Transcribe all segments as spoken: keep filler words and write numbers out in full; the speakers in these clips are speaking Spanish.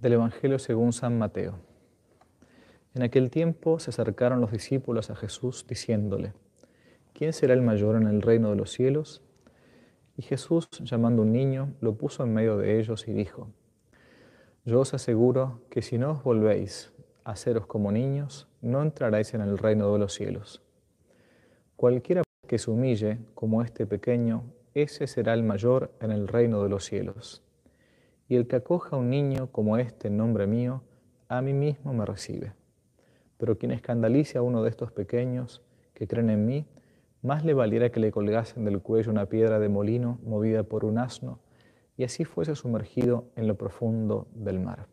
Del Evangelio según San Mateo. En aquel tiempo se acercaron los discípulos a Jesús diciéndole: ¿Quién será el mayor en el reino de los cielos? Y Jesús, llamando a un niño, lo puso en medio de ellos y dijo: Yo os aseguro que si no os volvéis a haceros como niños, no entraréis en el reino de los cielos. Cualquiera que se humille como este pequeño, ese será el mayor en el reino de los cielos. Y el que acoja a un niño como este en nombre mío, a mí mismo me recibe. Pero quien escandalice a uno de estos pequeños que creen en mí, más le valiera que le colgasen del cuello una piedra de molino movida por un asno, y así fuese sumergido en lo profundo del mar.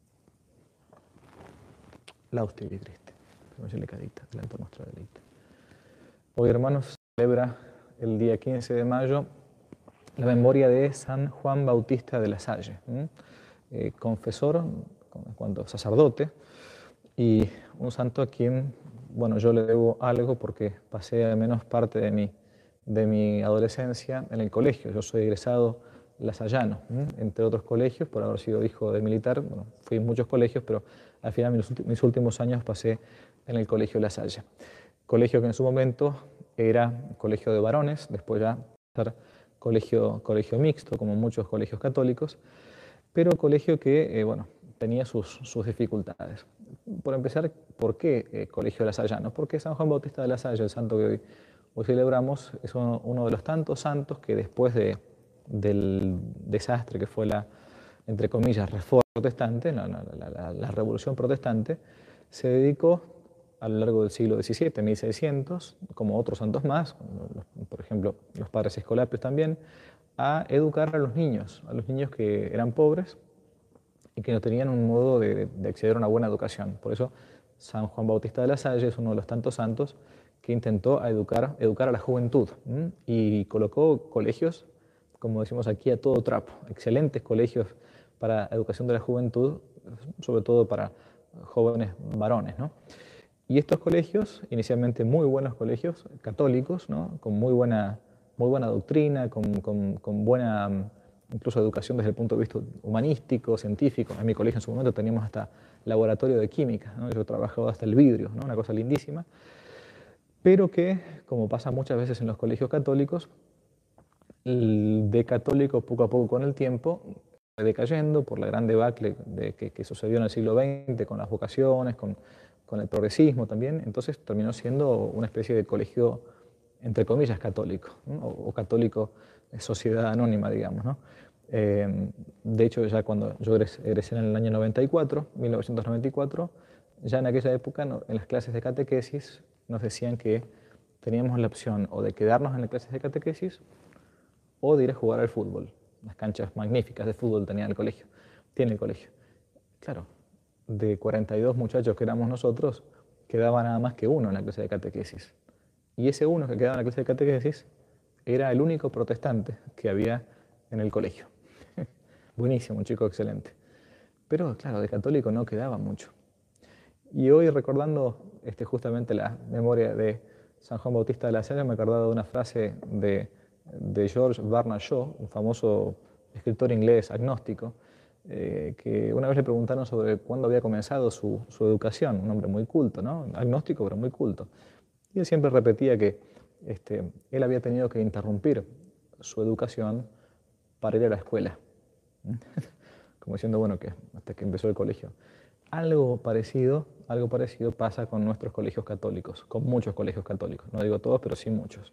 Lauste y Cristo, delante nuestra deleite. Hoy, hermanos, se celebra el día quince de mayo la memoria de San Juan Bautista de la Salle, eh, confesor, en cuanto sacerdote, y un santo a quien, bueno, yo le debo algo porque pasé al menos parte de mi, de mi adolescencia en el colegio. Yo soy egresado lasallano, ¿eh? entre otros colegios, por haber sido hijo de militar. Bueno, fui en muchos colegios, pero al final mis, mis últimos años pasé en el colegio La Salle. Colegio que en su momento era colegio de varones, después ya ser colegio, colegio mixto, como muchos colegios católicos, pero colegio que, eh, bueno, tenía sus, sus dificultades. Por empezar, ¿por qué eh, colegio lasallano? Porque San Juan Bautista de la Salle, el santo que hoy, hoy celebramos, es uno, uno de los tantos santos que después de, del desastre que fue la, entre comillas, reforma protestante, la, la, la, la revolución protestante, se dedicó a lo largo del siglo diecisiete, mil seiscientos, como otros santos más, por ejemplo, los padres escolapios también, a educar a los niños, a los niños que eran pobres y que no tenían un modo de, de acceder a una buena educación. Por eso San Juan Bautista de la Salle es uno de los tantos santos que intentó a educar, educar a la juventud, ¿m? y colocó colegios, como decimos aquí, a todo trapo, excelentes colegios para educación de la juventud, sobre todo para jóvenes varones, ¿no? Y estos colegios, inicialmente muy buenos colegios católicos, ¿no? Con muy buena, muy buena doctrina, con, con, con buena incluso educación desde el punto de vista humanístico, científico. En mi colegio en su momento teníamos hasta laboratorio de química, ¿no? Yo trabajaba hasta el vidrio, ¿no? Una cosa lindísima, pero que, como pasa muchas veces en los colegios católicos, de católico poco a poco con el tiempo fue decayendo por la gran debacle de, que, que sucedió en el siglo veinte con las vocaciones, con, con el progresismo también. Entonces terminó siendo una especie de colegio, entre comillas, católico, ¿no? o, o católico sociedad anónima, digamos, ¿no? Eh, de hecho, ya cuando yo egresé en el año noventa y cuatro, mil novecientos noventa y cuatro, ya en aquella época, no, en las clases de catequesis, nos decían que teníamos la opción o de quedarnos en las clases de catequesis o de ir a jugar al fútbol. Las canchas magníficas de fútbol tenía el colegio, tiene el colegio. Claro, de cuarenta y dos muchachos que éramos nosotros, quedaba nada más que uno en la clase de catequesis. Y ese uno que quedaba en la clase de catequesis era el único protestante que había en el colegio. Buenísimo, un chico excelente. Pero claro, de católico no quedaba mucho. Y hoy, recordando este, justamente la memoria de San Juan Bautista de la Salle, me he acordado de una frase de, de George Bernard Shaw, un famoso escritor inglés agnóstico, eh, que una vez le preguntaron sobre cuándo había comenzado su, su educación, un hombre muy culto, ¿no? Agnóstico, pero muy culto. Y él siempre repetía que este, él había tenido que interrumpir su educación para ir a la escuela. Como diciendo, bueno, que hasta que empezó el colegio. Algo parecido, algo parecido pasa con nuestros colegios católicos, con muchos colegios católicos. No digo todos, pero sí muchos.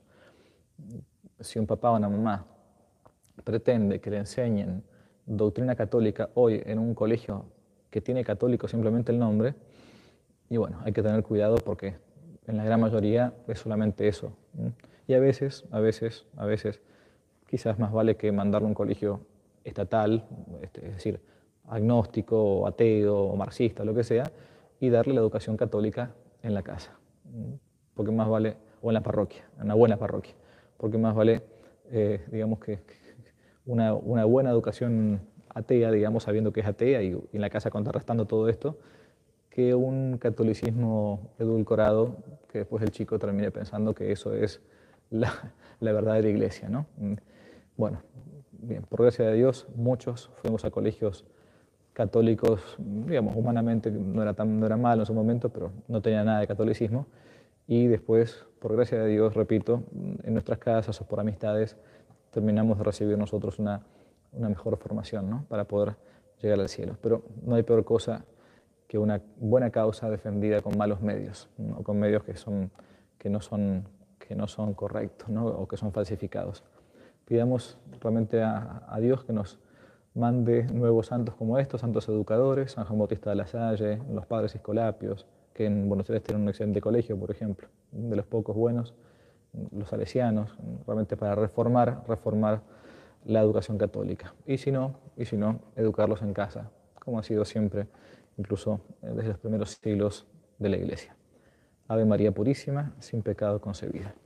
Si un papá o una mamá pretende que le enseñen doctrina católica hoy en un colegio que tiene católico simplemente el nombre, y bueno, hay que tener cuidado porque en la gran mayoría es solamente eso. Y a veces, a veces, a veces, quizás más vale que mandarlo a un colegio estatal, es decir, agnóstico, o ateo, o marxista, lo que sea, y darle la educación católica en la casa. Porque más vale, o en la parroquia, en una buena parroquia, porque más vale, eh, digamos que una, una buena educación atea, digamos, sabiendo que es atea, y, y en la casa contrarrestando todo esto, que un catolicismo edulcorado, que después el chico termine pensando que eso es la, la verdadera iglesia, ¿no? Bueno, bien, por gracia de Dios, muchos fuimos a colegios católicos, digamos, humanamente no era, tan, no era malo en su momento, pero no tenía nada de catolicismo. Y después, por gracia de Dios, repito, en nuestras casas o por amistades, terminamos de recibir nosotros una, una mejor formación, ¿no? Para poder llegar al cielo. Pero no hay peor cosa que una buena causa defendida con malos medios, ¿no? O con medios que, son, que, no son, que no son correctos, ¿no? O que son falsificados. Pidamos realmente a, a Dios que nos mande nuevos santos como estos, santos educadores, San Juan Bautista de la Salle, los padres escolapios, que en Buenos Aires tienen un excelente colegio, por ejemplo, de los pocos buenos, los salesianos, realmente para reformar, reformar la educación católica. Y si no, y si no, educarlos en casa, como ha sido siempre, incluso desde los primeros siglos de la Iglesia. Ave María Purísima, sin pecado concebida.